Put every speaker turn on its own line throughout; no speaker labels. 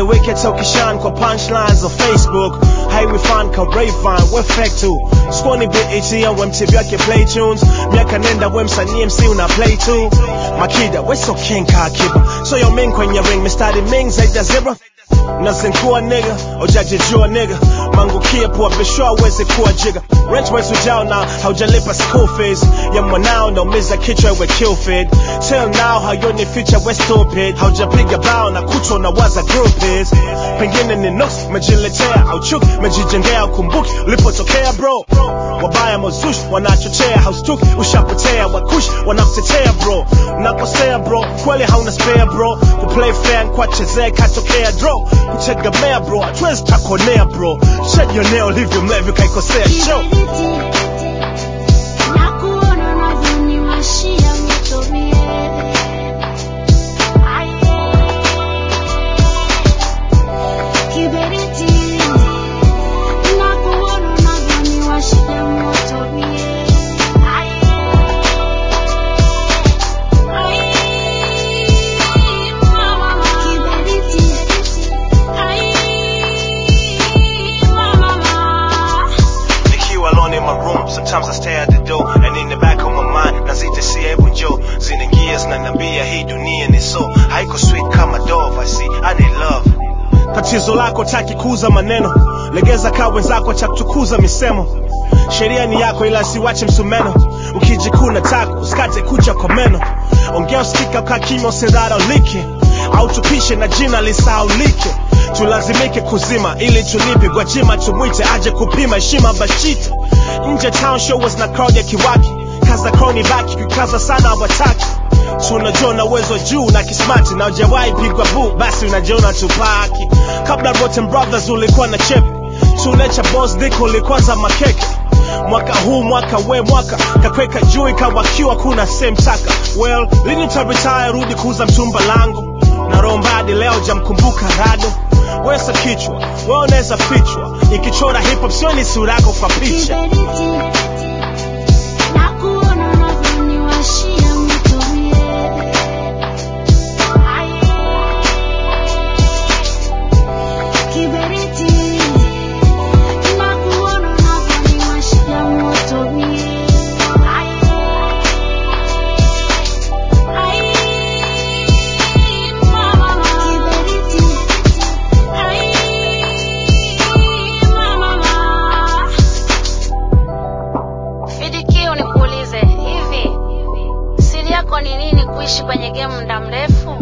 Usiweke tokishan kwa punchlines of Facebook. Highway fan ka Rayvan, we fake too. Squani BET ya MTV yake play tunes. Miaka nenda we msanii MC una play too. Makida, we so king ka kiba. So yo ming kwenye ring, mistari ming zaida zebra. Nazinkuwa nigga, ojajijua nigga. Mangukia puwa bishwa weze kuwa jiga. Rent wetu jao now, haujalipa school fees. Ya mwanao na umiza kichwa we kill feed. Till now, hayoni feature we stupid. Haujapiga bao na kucho na waza group is. Pengine ni nuks, mejiletea au chuki, mejijengea ukumbuki ulipotokea bro. Wabaya mozush, wanachochea, haustuki, ushapotea, wakush, wanakutetea bro. Nakosea bro, kweli hauna spare bro. Kuplay fair, kwa chezea, katokea draw. Kutegemea bro, atwezi takonea bro. Shed your nail, leave your mlevi kaikosea show.
Nakuona nadhani mashia mtumie. Kiberiti. Nakuona nadhani mashia mtumie.
Sometimes I stay at the door and in the back of my mind nazita si ebu Joe zinaingia zinaniambia hii dunia ni so haiko sweet kama dove. I see I need love. Tatizo lako taki kuuza maneno, legeza kaa wenzako cha kutukuza misemo. Sheria ni yako ila siwache msumeno, ukijikuna tako usikate kucha kwa meno. Ongea usikika ukakimya usidharaulike, au tupishe na jina lisaulike. Tulazimike kuzima ili tulipe Gwajima tumwite aje kupima heshima bashite. Nje town show was na crowd ya kiwaki, kaza crony baki kikaza sana wataki. Tunajona uwezo juu na kismati na ujawahi pigwa boo basi unajiona tupaki. Kabla Rotten Brothers ulikuwa na chepe, tulecha boss diko ulikwanza makeke. Mwaka huu mwaka we mwaka kakweka juu ikawakiwa kuna same taka. Well, lini utaretire rudi kuuza mtumba langu. Na rombadi leo jamkumbuka rado. Wesa kichwa, wewe unaweza fichwa. Ikichora hip hop sioni sura yako kwa picha.
Nakuona nadhani mashia mtumie. Kiberiti. Nakuona nadhani mashia mtumie. Ni nini kuishi kwenye game muda mrefu?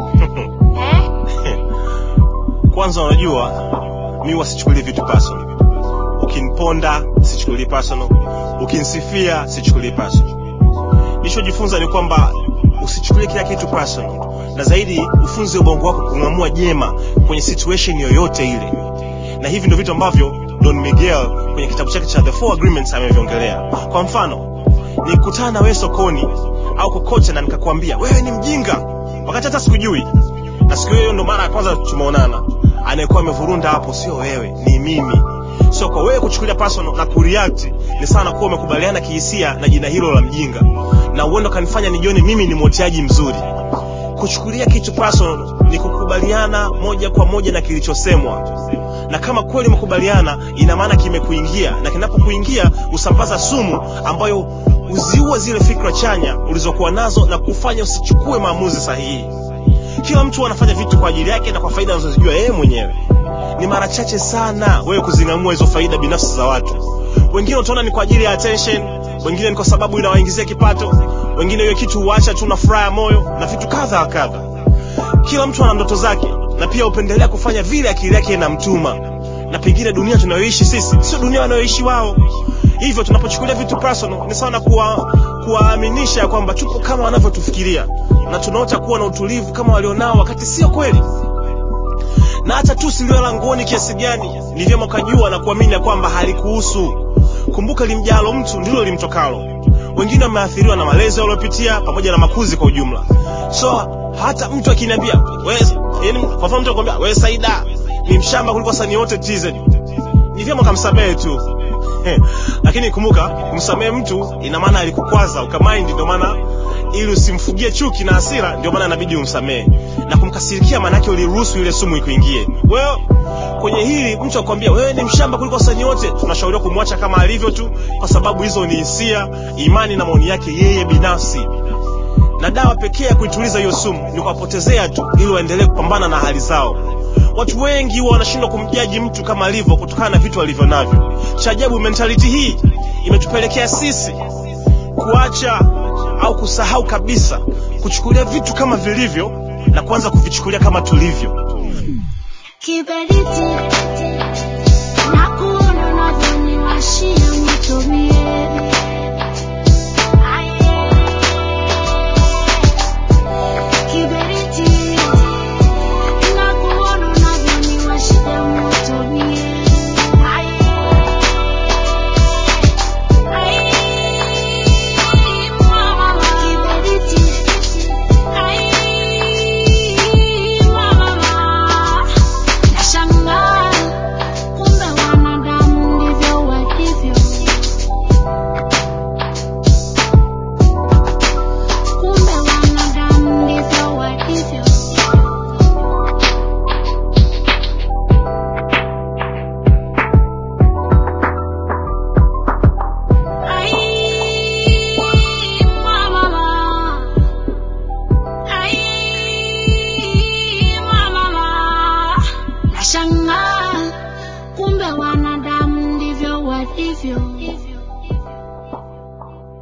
Kwanza unajua mimi wasichukulie vitu personal. Ukiniponda sichukulie personal, ukinisifia sichukulie personal. Nilichojifunza ni kwamba usichukulie kila kitu personal, na zaidi ufunze ubongo wako kung'amua jema kwenye situation yoyote ile. Na hivi ndio vitu ambavyo Don Miguel kwenye kitabu chake cha The Four Agreements ameviongelea. Kwa mfano, nikutana na wewe sokoni au kokote na nikakwambia wewe ni mjinga wakati hata sikujui, na siku hiyo ndo mara ya kwanza tumeonana, anayekuwa amevurunda hapo sio wewe, ni mimi. So kwa wewe kuchukulia personal na kureact ni sana kuwa umekubaliana kihisia na jina hilo la mjinga, na uendo kanifanya nijione mimi ni mwoteaji mzuri. Kuchukulia kitu personal ni kukubaliana moja kwa moja na kilichosemwa, na kama kweli umekubaliana ina maana kimekuingia, na kinapokuingia usambaza sumu ambayo uziua zile fikra chanya ulizokuwa nazo na kufanya usichukue maamuzi sahihi. Kila mtu anafanya vitu kwa ajili yake na kwa faida anazojua yeye mwenyewe. Ni mara chache sana wewe kuzingamua hizo faida binafsi za watu. Wengine utaona ni kwa ajili ya attention, wengine ni kwa sababu inawaingizia kipato, wengine hiyo kitu huacha tu na furaha ya moyo na vitu kadha kadha. Kila mtu ana ndoto zake na pia upendelea kufanya vile akili yake inamtuma. Na pengine dunia tunayoishi sisi sio dunia wanayoishi wao. Hivyo tunapochukulia vitu personal ni sawa na kuwaaminisha kwamba tupo kama wanavyotufikiria, na tunaota kuwa na utulivu kama walionao wakati sio kweli. Na hata tu silio la nguoni kiasi gani ni vyema kujua na kuamini kwamba halikuhusu. Kumbuka limjalo mtu ndilo limtokalo. Wengine wameathiriwa na malezi waliopitia pamoja na makuzi kwa ujumla. So hata mtu akiniambia wewe, yani kwa mfano mtu akwambia wewe Saida ni mshamba kuliko wasanii wote TZ, ni vyema kumsamehe tu. Lakini kumbuka kumsamehe mtu ina maana alikukwaza ukamind, ndio maana ili usimfugie chuki na hasira, ndio maana inabidi umsamehe. Na kumkasirikia maana yake uliruhusu ile sumu ikuingie. Wewe kwenye hili mtu akwambia wewe ni mshamba kuliko wasanii wote, tunashauriwa kumwacha kama alivyo tu, kwa sababu hizo ni hisia, imani na maoni yake yeye binafsi. Na dawa pekee ya kuituliza hiyo sumu ni kuwapotezea tu, ili waendelee kupambana na hali zao. Watu wengi wanashindwa kumjaji mtu kama alivyo kutokana na vitu alivyo navyo. Cha ajabu, mentality hii imetupelekea sisi kuacha au kusahau kabisa kuchukulia vitu kama vilivyo na kuanza kuvichukulia kama tulivyo.
Kiberiti na kuona unavyoniwashia moto mie. Kiberiti na kuona unavyoniwashia moto mie. Kumbe wanadamu ndivyo walivyo.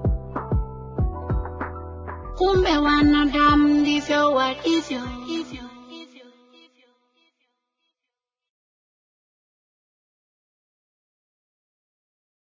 Kumbe wanadamu ndivyo walivyo.